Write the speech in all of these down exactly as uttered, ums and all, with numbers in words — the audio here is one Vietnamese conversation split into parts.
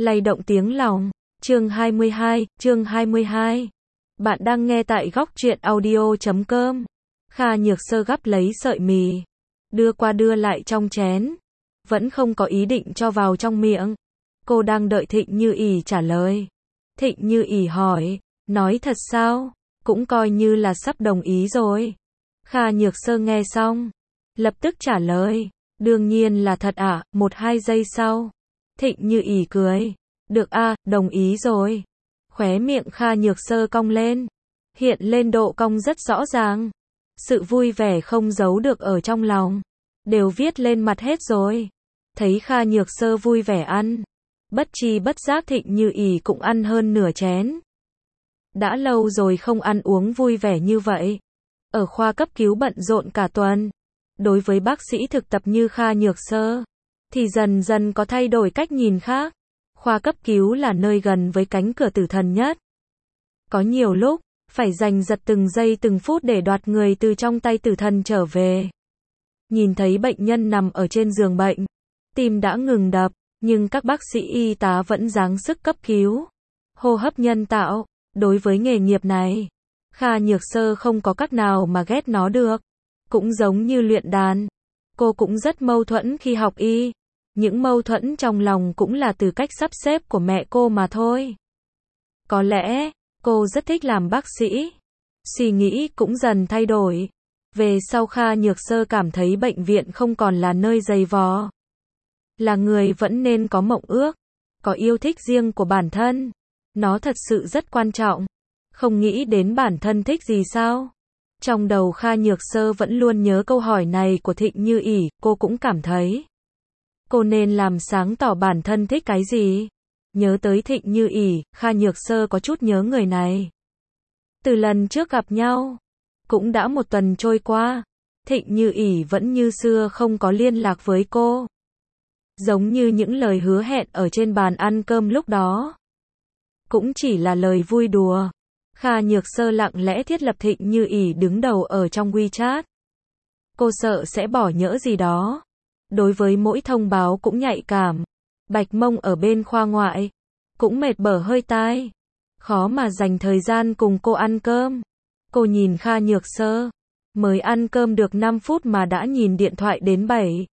Lay động tiếng lòng. Chương hai mươi hai, chương hai mươi hai. Bạn đang nghe tại góc truyện audio chấm com. Kha Nhược Sơ gắp lấy sợi mì, đưa qua đưa lại trong chén, vẫn không có ý định cho vào trong miệng. Cô đang đợi Thịnh Như ỉ trả lời. Thịnh Như ỉ hỏi, nói thật sao? Cũng coi như là sắp đồng ý rồi. Kha Nhược Sơ nghe xong, lập tức trả lời, đương nhiên là thật ạ. À? Một hai giây sau, Thịnh Như ỉ cười, được a, à, đồng ý rồi. Khóe miệng Kha Nhược Sơ cong lên, hiện lên độ cong rất rõ ràng. Sự vui vẻ không giấu được ở trong lòng, đều viết lên mặt hết rồi. Thấy Kha Nhược Sơ vui vẻ ăn, bất tri bất giác Thịnh Như ỉ cũng ăn hơn nửa chén. Đã lâu rồi không ăn uống vui vẻ như vậy. Ở khoa cấp cứu bận rộn cả tuần. Đối với bác sĩ thực tập như Kha Nhược Sơ, thì dần dần có thay đổi cách nhìn khác. Khoa cấp cứu là nơi gần với cánh cửa tử thần nhất. Có nhiều lúc, phải giành giật từng giây từng phút để đoạt người từ trong tay tử thần trở về. Nhìn thấy bệnh nhân nằm ở trên giường bệnh, tim đã ngừng đập, nhưng các bác sĩ y tá vẫn giáng sức cấp cứu. Hô hấp nhân tạo, đối với nghề nghiệp này, Kha Nhược Sơ không có cách nào mà ghét nó được. Cũng giống như luyện đàn, cô cũng rất mâu thuẫn khi học y. Những mâu thuẫn trong lòng cũng là từ cách sắp xếp của mẹ cô mà thôi. Có lẽ, cô rất thích làm bác sĩ. Suy nghĩ cũng dần thay đổi. Về sau Kha Nhược Sơ cảm thấy bệnh viện không còn là nơi giày vò. Là người vẫn nên có mộng ước, có yêu thích riêng của bản thân. Nó thật sự rất quan trọng. Không nghĩ đến bản thân thích gì sao? Trong đầu Kha Nhược Sơ vẫn luôn nhớ câu hỏi này của Thịnh Như ỉ, cô cũng cảm thấy cô nên làm sáng tỏ bản thân thích cái gì. Nhớ tới Thịnh Như ỉ, Kha Nhược Sơ có chút nhớ người này. Từ lần trước gặp nhau, cũng đã một tuần trôi qua, Thịnh Như ỉ vẫn như xưa không có liên lạc với cô. Giống như những lời hứa hẹn ở trên bàn ăn cơm lúc đó. Cũng chỉ là lời vui đùa. Kha Nhược Sơ lặng lẽ thiết lập Thịnh Như ỉ đứng đầu ở trong WeChat. Cô sợ sẽ bỏ nhỡ gì đó. Đối với mỗi thông báo cũng nhạy cảm. Bạch Mông ở bên khoa ngoại, cũng mệt bở hơi tai. Khó mà dành thời gian cùng cô ăn cơm. Cô nhìn Kha Nhược Sơ, mới ăn cơm được năm phút mà đã nhìn điện thoại đến bảy,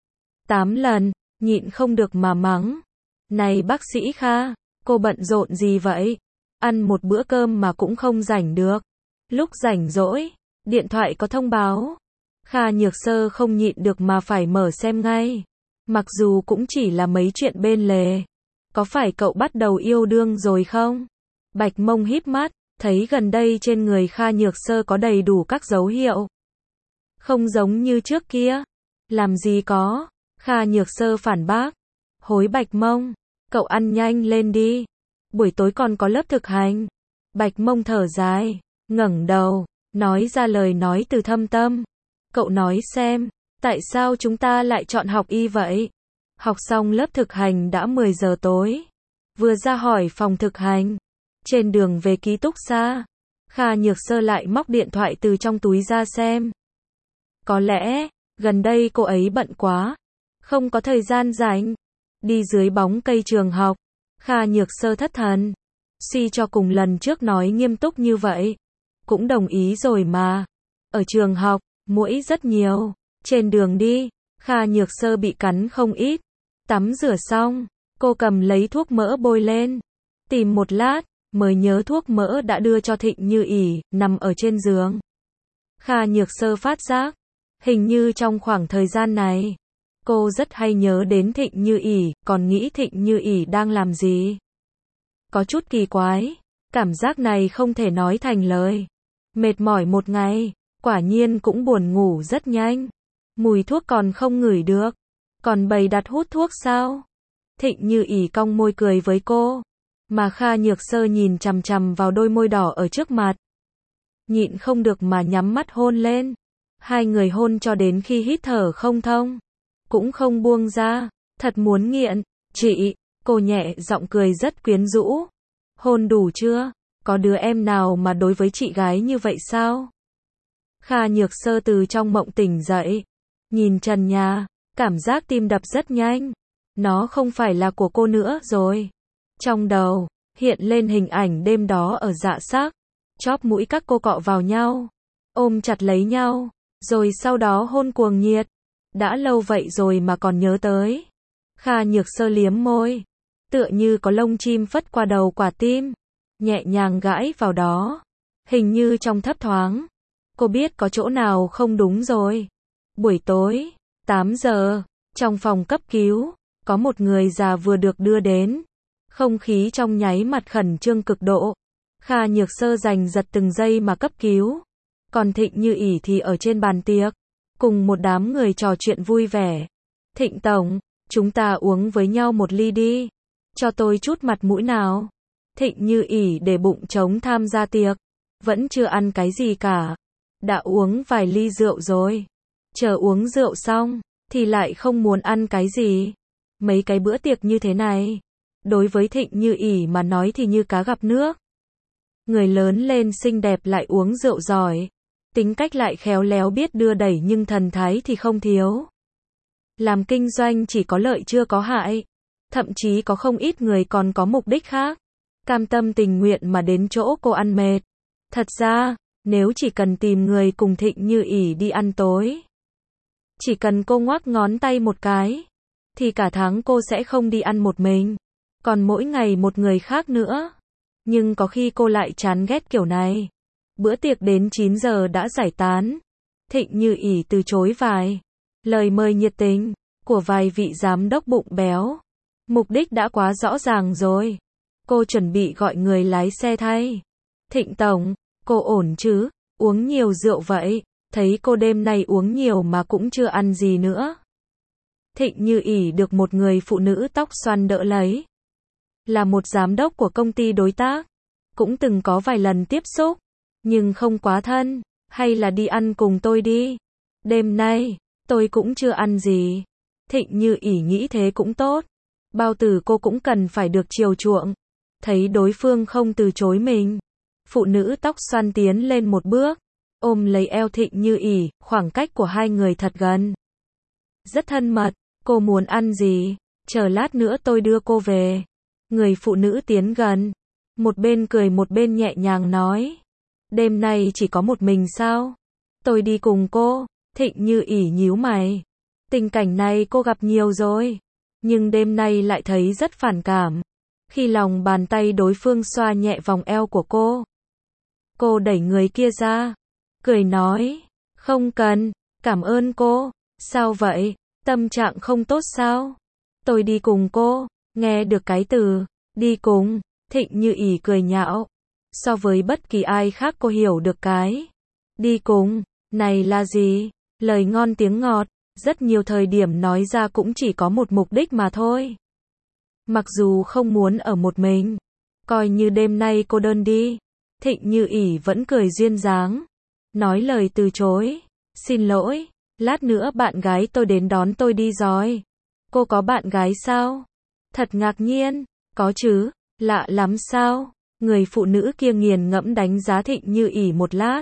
tám lần, nhịn không được mà mắng. Này bác sĩ Kha, cô bận rộn gì vậy? Ăn một bữa cơm mà cũng không rảnh được. Lúc rảnh rỗi, điện thoại có thông báo. Kha Nhược Sơ không nhịn được mà phải mở xem ngay. Mặc dù cũng chỉ là mấy chuyện bên lề. Có phải cậu bắt đầu yêu đương rồi không? Bạch Mông híp mắt, thấy gần đây trên người Kha Nhược Sơ có đầy đủ các dấu hiệu. Không giống như trước kia. Làm gì có? Kha Nhược Sơ phản bác. Hối Bạch Mông, cậu ăn nhanh lên đi. Buổi tối còn có lớp thực hành. Bạch Mông thở dài, ngẩng đầu, nói ra lời nói từ thâm tâm. Cậu nói xem, tại sao chúng ta lại chọn học y vậy? Học xong lớp thực hành đã mười giờ tối. Vừa ra hỏi phòng thực hành. Trên đường về ký túc xá, Kha Nhược Sơ lại móc điện thoại từ trong túi ra xem. Có lẽ, gần đây cô ấy bận quá. Không có thời gian rảnh. Đi dưới bóng cây trường học. Kha Nhược Sơ thất thần. Suy cho cùng lần trước nói nghiêm túc như vậy. Cũng đồng ý rồi mà. Ở trường học, muỗi rất nhiều. Trên đường đi, Kha Nhược Sơ bị cắn không ít. Tắm rửa xong, cô cầm lấy thuốc mỡ bôi lên. Tìm một lát, mới nhớ thuốc mỡ đã đưa cho Thịnh Như ỉ, nằm ở trên giường. Kha Nhược Sơ phát giác, hình như trong khoảng thời gian này, cô rất hay nhớ đến Thịnh Như ỉ, còn nghĩ Thịnh Như ỉ đang làm gì. Có chút kỳ quái, cảm giác này không thể nói thành lời. Mệt mỏi một ngày, quả nhiên cũng buồn ngủ rất nhanh. Mùi thuốc còn không ngửi được, còn bày đặt hút thuốc sao? Thịnh Như ỉ cong môi cười với cô, mà Kha Nhược Sơ nhìn chằm chằm vào đôi môi đỏ ở trước mặt. Nhịn không được mà nhắm mắt hôn lên. Hai người hôn cho đến khi hít thở không thông, cũng không buông ra, thật muốn nghiện. Chị, cô nhẹ giọng cười rất quyến rũ. Hôn đủ chưa? Có đứa em nào mà đối với chị gái như vậy sao? Kha Nhược Sơ từ trong mộng tỉnh dậy, nhìn trần nhà, cảm giác tim đập rất nhanh. Nó không phải là của cô nữa rồi. Trong đầu, hiện lên hình ảnh đêm đó ở Dạ Sắc. Chóp mũi các cô cọ vào nhau, ôm chặt lấy nhau, rồi sau đó hôn cuồng nhiệt. Đã lâu vậy rồi mà còn nhớ tới. Kha Nhược Sơ liếm môi, tựa như có lông chim phất qua đầu quả tim, nhẹ nhàng gãi vào đó. Hình như trong thấp thoáng, cô biết có chỗ nào không đúng rồi. Buổi tối, tám giờ, trong phòng cấp cứu, có một người già vừa được đưa đến. Không khí trong nháy mặt khẩn trương cực độ. Kha Nhược Sơ giành giật từng giây mà cấp cứu. Còn Thịnh Như ỉ thì ở trên bàn tiệc, cùng một đám người trò chuyện vui vẻ. Thịnh tổng, chúng ta uống với nhau một ly đi. Cho tôi chút mặt mũi nào. Thịnh Như ỉ để bụng trống tham gia tiệc. Vẫn chưa ăn cái gì cả. Đã uống vài ly rượu rồi. Chờ uống rượu xong, thì lại không muốn ăn cái gì. Mấy cái bữa tiệc như thế này, đối với Thịnh Như ỉ mà nói thì như cá gặp nước. Người lớn lên xinh đẹp lại uống rượu giỏi. Tính cách lại khéo léo biết đưa đẩy nhưng thần thái thì không thiếu. Làm kinh doanh chỉ có lợi chưa có hại. Thậm chí có không ít người còn có mục đích khác. Cam tâm tình nguyện mà đến chỗ cô ăn mệt. Thật ra, nếu chỉ cần tìm người cùng Thịnh Như ỉ đi ăn tối, chỉ cần cô ngoắc ngón tay một cái, thì cả tháng cô sẽ không đi ăn một mình. Còn mỗi ngày một người khác nữa. Nhưng có khi cô lại chán ghét kiểu này. Bữa tiệc đến chín giờ đã giải tán. Thịnh Như ỉ từ chối vài lời mời nhiệt tình của vài vị giám đốc bụng béo. Mục đích đã quá rõ ràng rồi. Cô chuẩn bị gọi người lái xe thay. Thịnh tổng, cô ổn chứ? Uống nhiều rượu vậy? Thấy cô đêm nay uống nhiều mà cũng chưa ăn gì nữa. Thịnh Như ỉ được một người phụ nữ tóc xoăn đỡ lấy. Là một giám đốc của công ty đối tác. Cũng từng có vài lần tiếp xúc. Nhưng không quá thân. Hay là đi ăn cùng tôi đi. Đêm nay, tôi cũng chưa ăn gì. Thịnh Như ỉ nghĩ thế cũng tốt. Bao tử cô cũng cần phải được chiều chuộng. Thấy đối phương không từ chối mình. Phụ nữ tóc xoăn tiến lên một bước. Ôm lấy eo Thịnh Như ỉ, khoảng cách của hai người thật gần. Rất thân mật. Cô muốn ăn gì? Chờ lát nữa tôi đưa cô về. Người phụ nữ tiến gần. Một bên cười một bên nhẹ nhàng nói. Đêm nay chỉ có một mình sao? Tôi đi cùng cô. Thịnh Như ỉ nhíu mày. Tình cảnh này cô gặp nhiều rồi. Nhưng đêm nay lại thấy rất phản cảm. Khi lòng bàn tay đối phương xoa nhẹ vòng eo của cô. Cô đẩy người kia ra. Cười nói. Không cần. Cảm ơn cô. Sao vậy? Tâm trạng không tốt sao? Tôi đi cùng cô. Nghe được cái từ đi cùng, Thịnh Như ỉ cười nhạo. So với bất kỳ ai khác cô hiểu được cái đi cùng này là gì? Lời ngon tiếng ngọt, rất nhiều thời điểm nói ra cũng chỉ có một mục đích mà thôi. Mặc dù không muốn ở một mình, coi như đêm nay cô đơn đi, Thịnh Như ỉ vẫn cười duyên dáng, nói lời từ chối. Xin lỗi, lát nữa bạn gái tôi đến đón tôi đi rồi. Cô có bạn gái sao? Thật ngạc nhiên. Có chứ, lạ lắm sao? Người phụ nữ kia nghiền ngẫm đánh giá Thịnh Như ỉ một lát.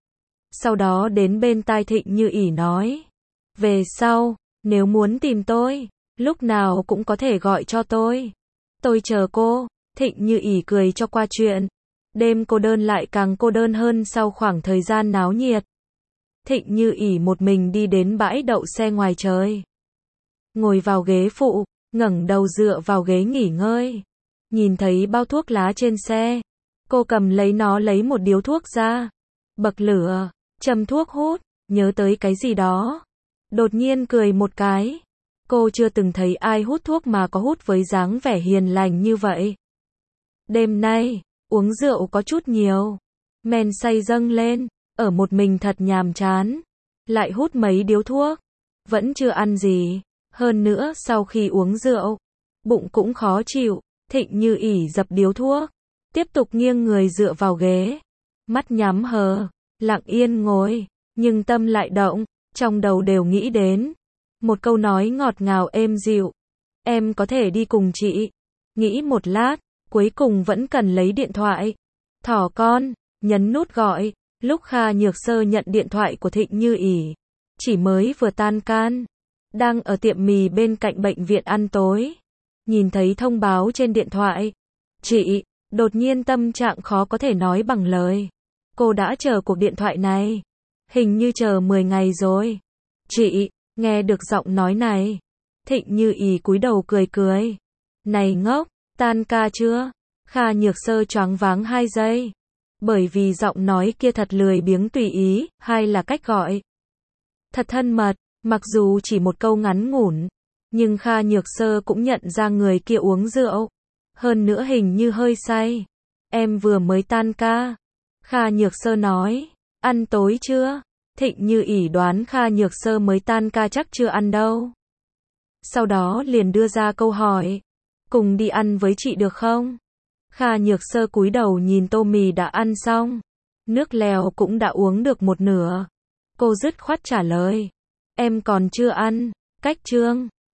Sau đó đến bên tai Thịnh Như ỉ nói. Về sau, nếu muốn tìm tôi, lúc nào cũng có thể gọi cho tôi. Tôi chờ cô. Thịnh Như ỉ cười cho qua chuyện. Đêm cô đơn lại càng cô đơn hơn sau khoảng thời gian náo nhiệt. Thịnh Như ỉ một mình đi đến bãi đậu xe ngoài trời. Ngồi vào ghế phụ, ngẩng đầu dựa vào ghế nghỉ ngơi. Nhìn thấy bao thuốc lá trên xe. Cô cầm lấy nó lấy một điếu thuốc ra. Bậc lửa, châm thuốc hút, nhớ tới cái gì đó. Đột nhiên cười một cái. Cô chưa từng thấy ai hút thuốc mà có hút với dáng vẻ hiền lành như vậy. Đêm nay, uống rượu có chút nhiều. Men say dâng lên, ở một mình thật nhàm chán. Lại hút mấy điếu thuốc. Vẫn chưa ăn gì. Hơn nữa sau khi uống rượu, bụng cũng khó chịu. Thịnh Như ỉ dập điếu thuốc. Tiếp tục nghiêng người dựa vào ghế. Mắt nhắm hờ, lặng yên ngồi. Nhưng tâm lại động, trong đầu đều nghĩ đến một câu nói ngọt ngào êm dịu. Em có thể đi cùng chị. Nghĩ một lát, cuối cùng vẫn cần lấy điện thoại. Thỏ con, nhấn nút gọi. Lúc Kha Nhược Sơ nhận điện thoại của Thịnh Như ỉ, chỉ mới vừa tan can. Đang ở tiệm mì bên cạnh bệnh viện ăn tối. Nhìn thấy thông báo trên điện thoại, Chị, đột nhiên tâm trạng khó có thể nói bằng lời. Cô đã chờ cuộc điện thoại này. Hình như chờ mười ngày rồi. Chị, nghe được giọng nói này. Thịnh Như Ý cúi đầu cười cười. Này ngốc, tan ca chưa? Kha Nhược Sơ choáng váng hai giây. Bởi vì giọng nói kia thật lười biếng tùy ý, hay là cách gọi thật thân mật, mặc dù chỉ một câu ngắn ngủn, nhưng Kha Nhược Sơ cũng nhận ra người kia uống rượu. Hơn nữa hình như hơi say. Em vừa mới tan ca. Kha Nhược Sơ nói. Ăn tối chưa? Thịnh Như Ý đoán Kha Nhược Sơ mới tan ca chắc chưa ăn đâu. Sau đó liền đưa ra câu hỏi. Cùng đi ăn với chị được không? Kha Nhược Sơ cúi đầu nhìn tô mì đã ăn xong. Nước lèo cũng đã uống được một nửa. Cô dứt khoát trả lời. Em còn chưa ăn. Cách chương